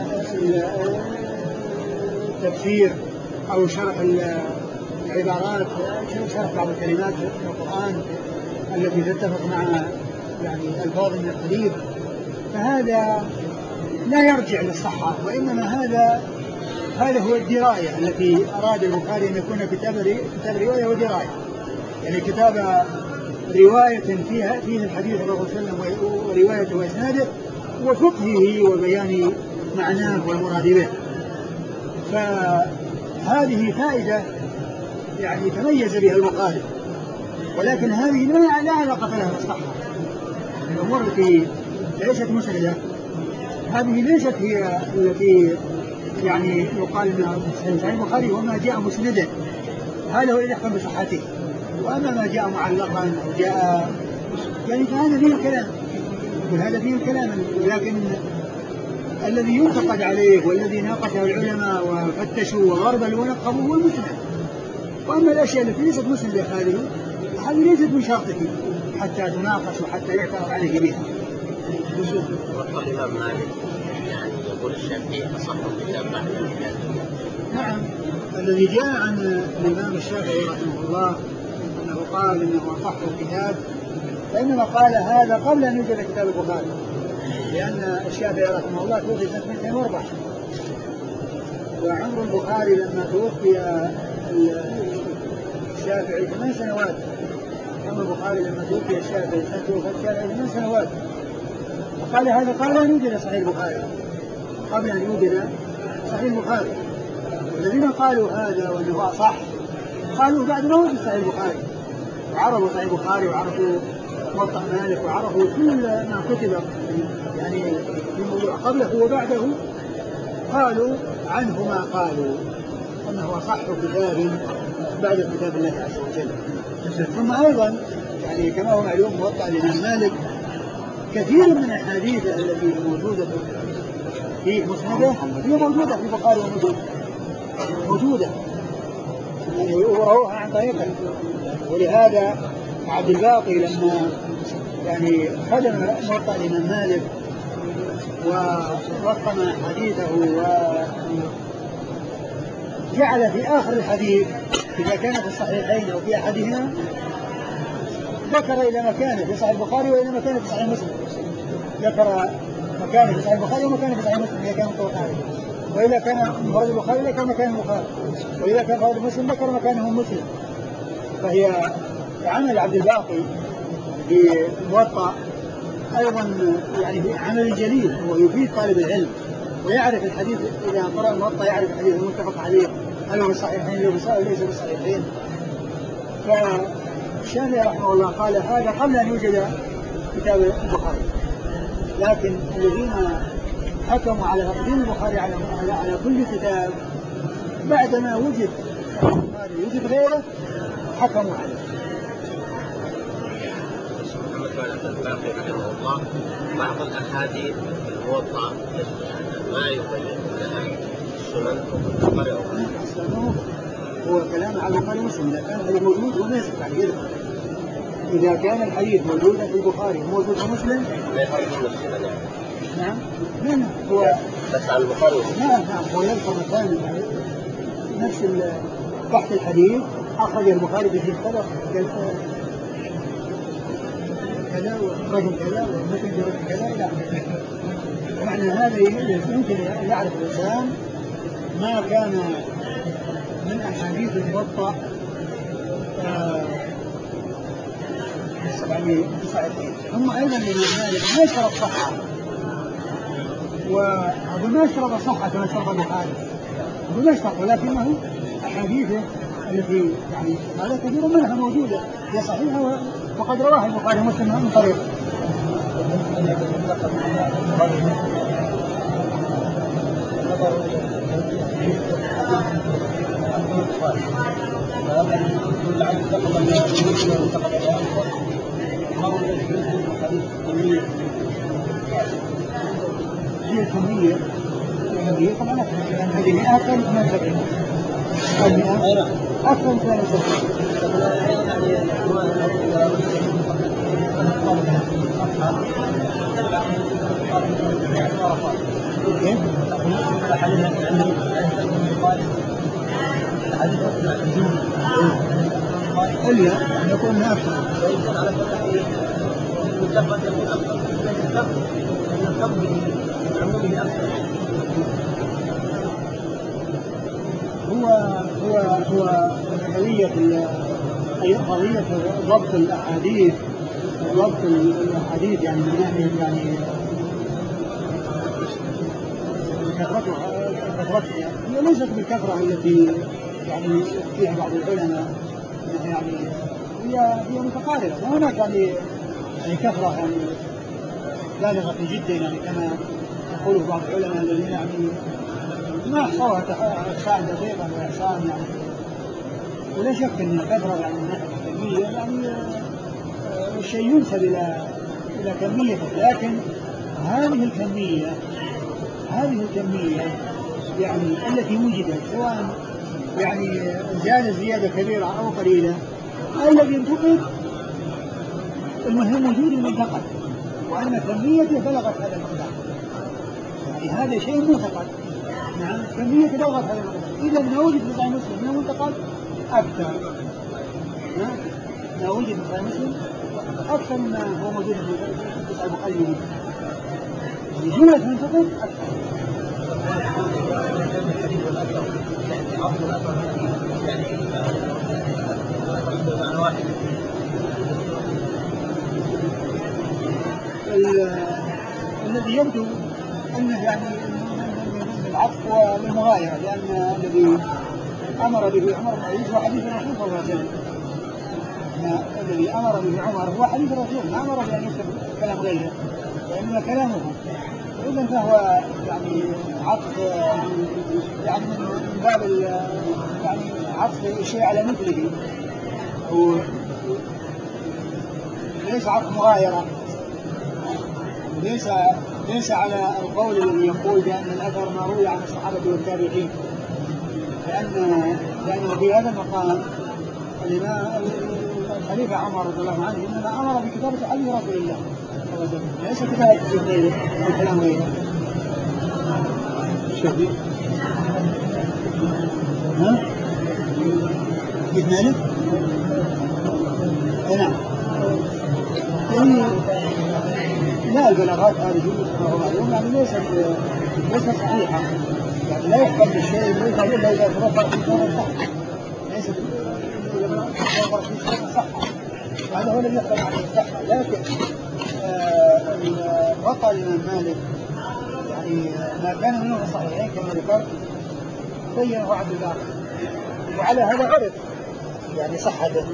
التفسير أو شرح العبارات، شرح بعض الكلمات في القرآن التي تتفق مع يعني ألفاظ من الحديث، فهذا لا يرجع للصحة، وإنما هذا هو الدراية التي أراد البخاري أن يكون كتاب رواية ودراية، يعني كتاب رواية فيه الحديث عن الرسول صلى الله عليه وسلم وروايته وإسناده وفقهه وبيان معناه والمراد به. فهذه فائدة يعني تميز بها البخاري، ولكن هذه لا علاقة لها بالصحة. الأمور التي ليست مسندة هذه ليست هي التي يعني يقال أن صحيح البخاري وما جاء مسندا هذا هو الذي يحكم بصحته، وأما ما جاء معلقا أو جاء يعني فهذا فيه الكلام، ولكن الذي ينتقد عليه والذي ناقشه العلماء وفتشوا وغربلوا ونقبوا هو المسند. وأما الأشياء التي ليست مسندة هذه ليست من شرطه حتى تناقش وحتى يعترض عليه بها. وقال الإمام مالك يعني يقول الشافعي أصح الكتاب بعد الكتاب. نعم، الذي جاء عن الإمام الشافعي رحمه الله أنه قال إنه أصح الكتاب، فإنما قال هذا قبل أن يوجد كتاب البخاري، لأن الشافعي رحمه الله توفي سنة 204، وعمر البخاري لما توفي الشافعي 8 سنوات. عمر البخاري لما توفي الشافعي 8 سنوات. وقال هذا قبل أن يوجد صحيح البخاري، قبل أن يوجد صحيح البخاري. والذين قالوا هذا وأنه أصح قالوا بعد ما وجد صحيح البخاري، وعرفوا صحيح البخاري وعرفوا موطأ مالك وعرفوا كل ما كتب يعني في الموضوع قبله وبعده، قالوا عنه ما قالوا أنه أصح كتاب بعد كتاب الله عز وجل. ثم أيضا يعني كما هو معلوم موطأ الإمام مالك كثير من الحديث التي موجودة في مسنده هي موجودة في البخاري موجودة يعني وروها عن طريقه. ولهذا عبد الباقي لما يعني خدم موطأ الإمام مالك ورقم حديثه وجعل في آخر الحديث إذا كان في الصحيحين أو في أحدهما ذكر إلى مكانه في صحيح البخاري وإلى مكانه في صحيح مسلم، ذكر مكانه في صحيح البخاري ومكانه في صحيح مسلم إذا كان البخاري، وإذا كان مفرد البخاري ذكر مكانه البخاري، وإذا كان مفرد مسلم ذكر مكانه مسلم. فهي عمل عبد الباقي بموطأ أيضا يعني عمل جليل ويفيد طالب العلم ويعرف الحديث إذا قرأ الموطأ يعرف الحديث المتفق عليه هل هو الصحيحين أو ليس بالصحيحين. فالشافعي رحمه الله قال هذا قبل أن يوجد كتاب البخاري، لكن الذين حكموا على تقديم البخاري على كل كتاب بعدما وجد البخاري وجد غيره حكموا عليه. الباقي رحمه الله بعض الأحاديث الموضعة ما يبين لها السنن والقرآن. هو كلام على البخاري ومسلم، إذا كان الحديث موجود هو ليس بعد يذكر. إذا كان الحديث موجود في البخاري وموجود في مسلم لا يخرج من السنن يعني. نعم هو بس على البخاري ومسلم. نعم هو يذكر مكان نفس تحت الحديث أخرج البخاري به كذا كذا ورجل كذا ومثل برجل كذا إلى آخره. معنى هذا يمكن أن يعرف الإنسان ما كان من أحاديث الموطأ ثم أيضا الإمام مالك ما يشترط صحة، وهذا ما يشترط صحة كما يشترط البخاري، هذا ما يشترط، ولكنه أحاديثه التي يعني هذا كثير منها موجودة هي صحيحة وقد رواها البخاري ومسلم من طريق. هي الكمية طبعا هذه 100 أكثر من 72 أكثر من 72 إلا أن يكون أكثر اللفظ يكون أفضل، لأن اللفظ يهتم بعمومه أكثر. هو قضية ضبط الأحاديث يعني من ناحية يعني كثرتها هي ليست بالكثرة التي يعني فيها بعض العلماء، يعني هي متقاربة، وهناك يعني كثرة يعني بالغة جدا، يعني كما يقول بعض العلماء الذين يعني ما أحصوها إحصاء دقيقا وإحصاء يعني. ولا شك أن الكثرة يعني من ناحية الكمية يعني الشيء ينسب إلى كميته، لكن هذه الكمية يعني التي وجدت سواء يعني زادت زيادة كبيرة أو قليلة، الذي ينتقد المهم وجود المنتقد وأن كميته بلغت هذا المقدار، يعني هذا شيء منتقد. نعم كمية بلغت هذا المقدار، إذا ما وجد في صحيح مسلم من المنتقد أكثر، ما وجد في صحيح مسلم أكثر مما هو موجود في صحيح البخاري، جملة المنتقد أكثر. الذي يبدو أنه يعني من العطف والمغايرة، لأن الذي أمر به عمر هو حديث الرسول صلى الله عليه وسلم، الذي أمر به عمر هو حديث الرسول، ما أمر بأن يكتب كلام غيره وإنما كلامه، إذن فهو يعني عطف يعني من باب يعني عطف الشيء على مثله، ليس عطف مغايرة، ليس على القول الذي يقول بأن الأثر ما روي عن الصحابة والتابعين، لأنه في هذا المقام الخليفة عمر رضي الله عنه إنما أمر بكتابة حديث رسول الله ليس كتابة غيره الكلام غيره. شوفي كيف مالك؟ نعم لا البلاغات هذه يعني ليست صحيحة، يعني لا يحكم بالشيء ليس إلا إذا توفر في صورة صحة، ليس إذا توفر في صورة صحة، وهذا هو الذي يحكم على الصحة. لكن وقع الإمام مالك يعني ما كان منه صحيحين كما ذكرت بينه عبد الله، وعلى هذا عرف يعني صحته،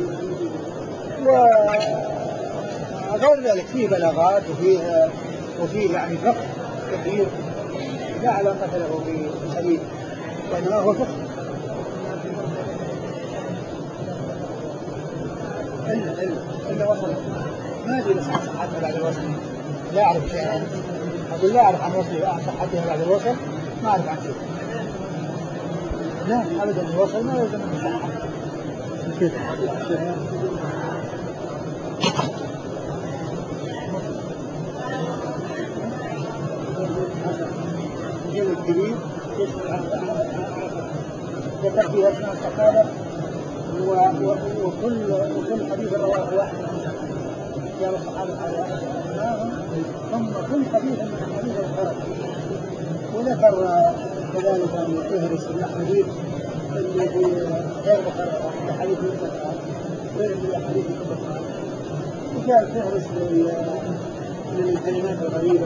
وغير ذلك فيه بلاغات وفيه يعني فقه كثير لا علاقة له بالحديث وإنما هو فقه. إلا وصل ما أدري بس عن صحتها بعد الوصل، لا أعرف شيء عنه، أقول لا أعرف عن وصلها عن صحتها بعد الوصل، ما أعرف عن شيء. لا أبدا الوصل ما يلزم الصحة كيف الجيل الجديد ذكر فيها اسماء الصحابة وكل حديث رواه واحد قال الصحابة على أسمائهم ثم كل حديث من حديث الخرج، وذكر كذلك أن يفهرس الأحاديث التي غير مخرجة كحديث البخاري غير حديث البخاري، وجاء الفهرس للكلمات الغريبة،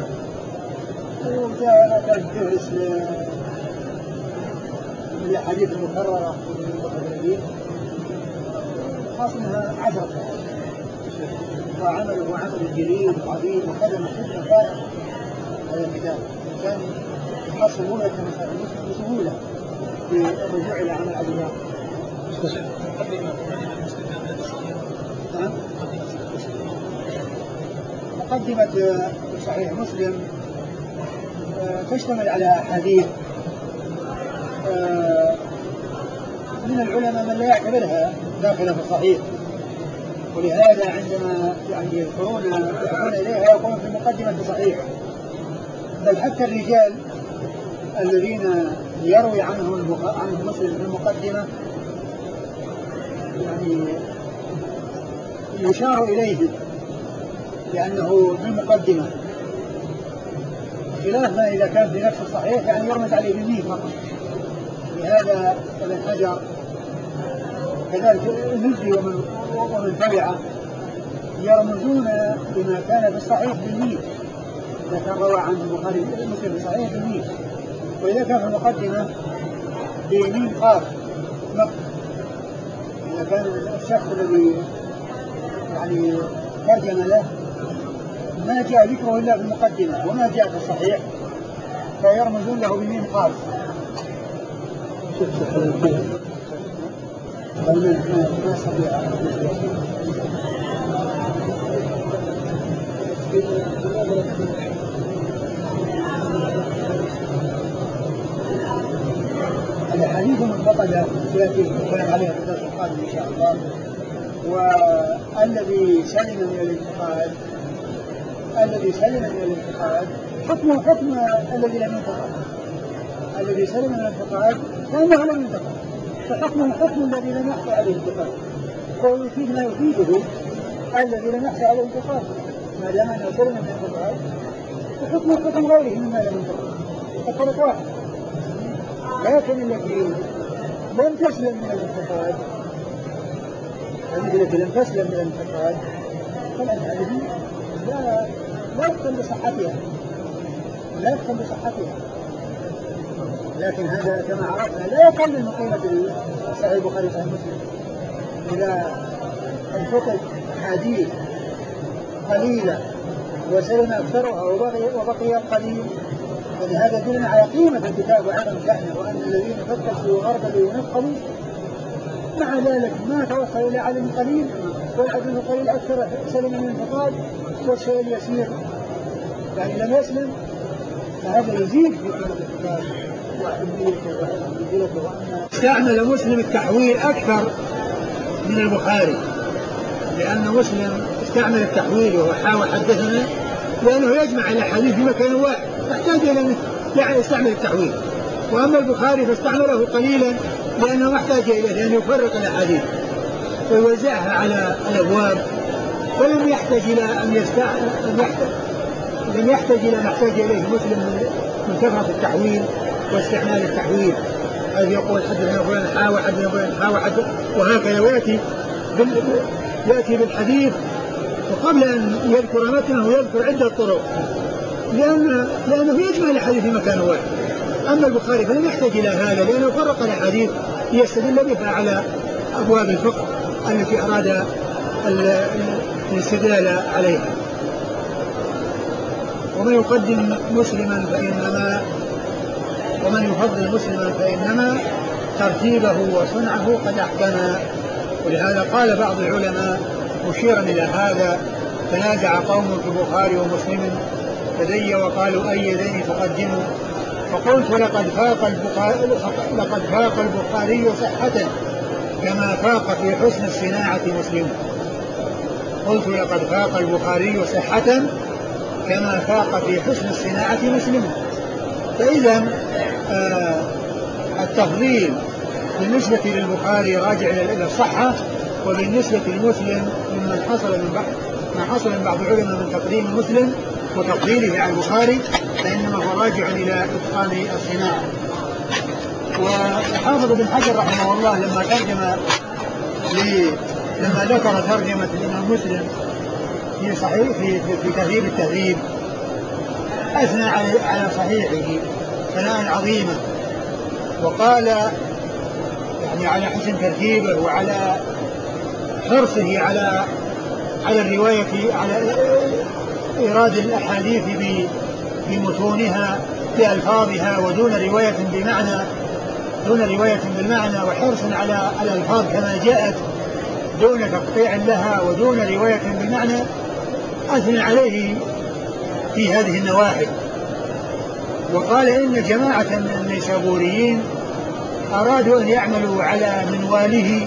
وجاء الفهرس للأحاديث المكررة خاصمها 10 وعمله عمل جليل عظيم وخدم خدمة فائقة هذا الكتاب، كان يحصل مولة بسهولة في الرجوع إلى عمل عبد الله. مقدمة صحيح مسلم تشتمل على أحاديث من العلماء من لا يعتبرها داخلة في الصحيح، ولهذا عندما يعني يذكرون إليها يقولون في مقدمة صحيح، بل حتى الرجال الذين يروي عنهم مسلم في المقدمة يعني يشار إليه لأنه بالمقدمة، خلاف ما إذا كان في نفس الصحيح يعني يرمز عليه بالميم فقط. لهذا ابن حجر كذلك المزي ومن تبعه يرمزون بما كان في الصحيح بالميم، إذا كان روى عن البخاري ومسلم في الصحيح بالميم، وإذا كان في المقدمة بميم قاف نقط. إذا كان الشخص الذي يعني ترجم له ما جاء ذكره إلا في المقدمة وما جاء في الصحيح فيرمزون له بميم قاف. ما استطيع الحديث منتقدة سيأتي الكلام عليها في الدرس القادم إن شاء الله. والذي سلم من الانتقاد حكمه حكم الذي لم ينتقد. الذي سلم من الانتقاد كأنه لم ينتقد، فحكمه حكم الذي لم يحصل عليه الانتقاد، ويفيد ما يفيده الذي لم يحصل عليه الانتقاد. ما دام أنه سلم من الانتقاد فحكمه حكم غيره مما لم ينتقد، الطريق واحد. لكن التي لم تسلم من الانتقاد، التي لم تسلم من الانتقاد هذه لا يحكم بصحتها، لكن هذا كما عرفنا لا يقلل من قيمة صحيح البخاري وصحيح مسلم. إذا انفقد حديث قليلة وسلم أكثرها وبقي القليل، فلهذا يدلنا على قيمة الكتاب وعظم شأنه، وأن الذين فتشوا وغربلوا ونفقوا مع ذلك ما توصلوا إلى عدد قليل، والعدد القليل أكثر سلم من الانتقاد، والشيء اليسير يعني لم يسلم، فهذا يزيد في قيمة الكتاب وأهميته. استعمل مسلم التحويل أكثر من البخاري، لأن مسلم استعمل التحويل وهو حاول حدثنا لأنه يجمع الأحاديث في مكان واحد يحتاج إلى يعني يستعمل التحويل. وأما البخاري فاستعمله قليلا لأنه ما احتاج إليه، لأنه يفرق الأحاديث ويوزعها على الأبواب، ولم يحتاج إلى لم يحتاج إلى ما احتاج إليه مسلم من كثرة التحويل واستعمال التحويل. هذا يقول حدثنا فلان حاوى حدثنا فلان حاوى وهكذا، ويأتي بالحديث وقبل أن يذكر متنه يذكر عدة طرق، لأنه يجمع الحديث في مكان واحد. أما البخاري فلم يحتاج إلى هذا، لأنه فرق الأحاديث ليستدل بها على أبواب الفقه التي أراد الاستدلال عليها. ومن يفضل مسلما فإنما ترتيبه وصنعه قد أحكم. ولهذا قال بعض العلماء مشيرا إلى هذا: تنازع قوم في البخاري ومسلم فدي وقالوا أي ذين تقدموا، فقلت لقد فاق البخاري صحة كما فاق في حسن الصناعة مسلم. قلت لقد فاق البخاري صحة كما فاق في حسن الصناعة مسلم. فإذا التفضيل بالنسبة للبخاري راجع إلى الصحة، وبالنسبة للمسلم مما حصل من بعض العلماء من تقديم مسلم وتفضيله على البخاري فإنما هو راجع إلى إتقان الصناعة. وحافظ ابن حجر رحمه الله لما ذكر ترجمة الإمام مسلم في صحيح في تهذيب التهذيب أثنى على صحيحه ثناء عظيما، وقال يعني على حسن ترتيبه وعلى حرصه على الرواية على إيراد الأحاديث بمتونها بألفاظها دون رواية بالمعنى، وحرص على الألفاظ كما جاءت دون تقطيع لها ودون رواية بالمعنى، أثنى عليه في هذه النواحي. وقال إن جماعة من النيسابوريين أرادوا أن يعملوا على منواله،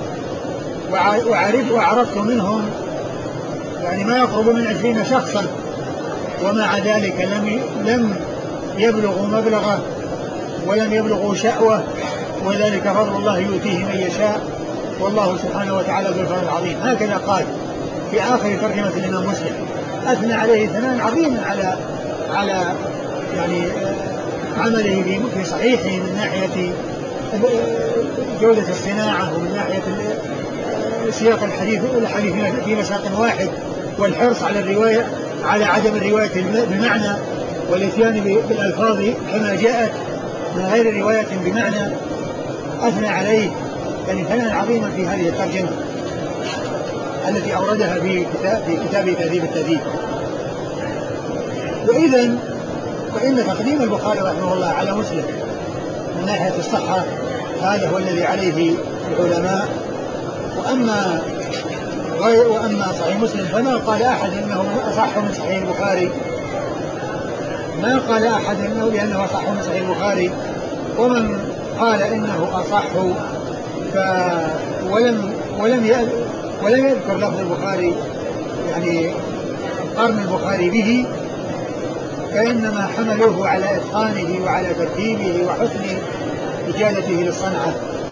وعرفت منهم يعني ما يقرب من 20 شخصا، ومع ذلك لم يبلغوا مبلغه ولم يبلغوا شأوه، وذلك فضل الله يؤتيه من يشاء، والله سبحانه وتعالى ذو الفضل العظيم. هكذا قال في آخر ترجمة الإمام مسلم. أثنى عليه ثناء عظيما على يعني عمله في صحيحه من ناحية جودة الصناعة ومن ناحية سياق الحديث في مساق واحد والحرص على الرواية على عدم الرواية بمعنى والاتيان بالألفاظ كما جاءت من غير رواية بمعنى. أثنى عليه يعني ثناء عظيما في هذه الترجمة التي أوردها في كتاب تهذيب التهذيب. وإذن فإن تقديم البخاري رحمه الله على مسلم من ناحية الصحة هذا هو الذي عليه العلماء. وأما صحيح مسلم فما قال أحد إنه أصح من صحيح البخاري، ما قال أحد إنه بأنه أصح من صحيح البخاري. ومن قال إنه أصح ولم يذكر لفظ البخاري يعني قرن البخاري به، فإنما حملوه على إتقانه وعلى ترتيبه وحسن إجادته للصنعة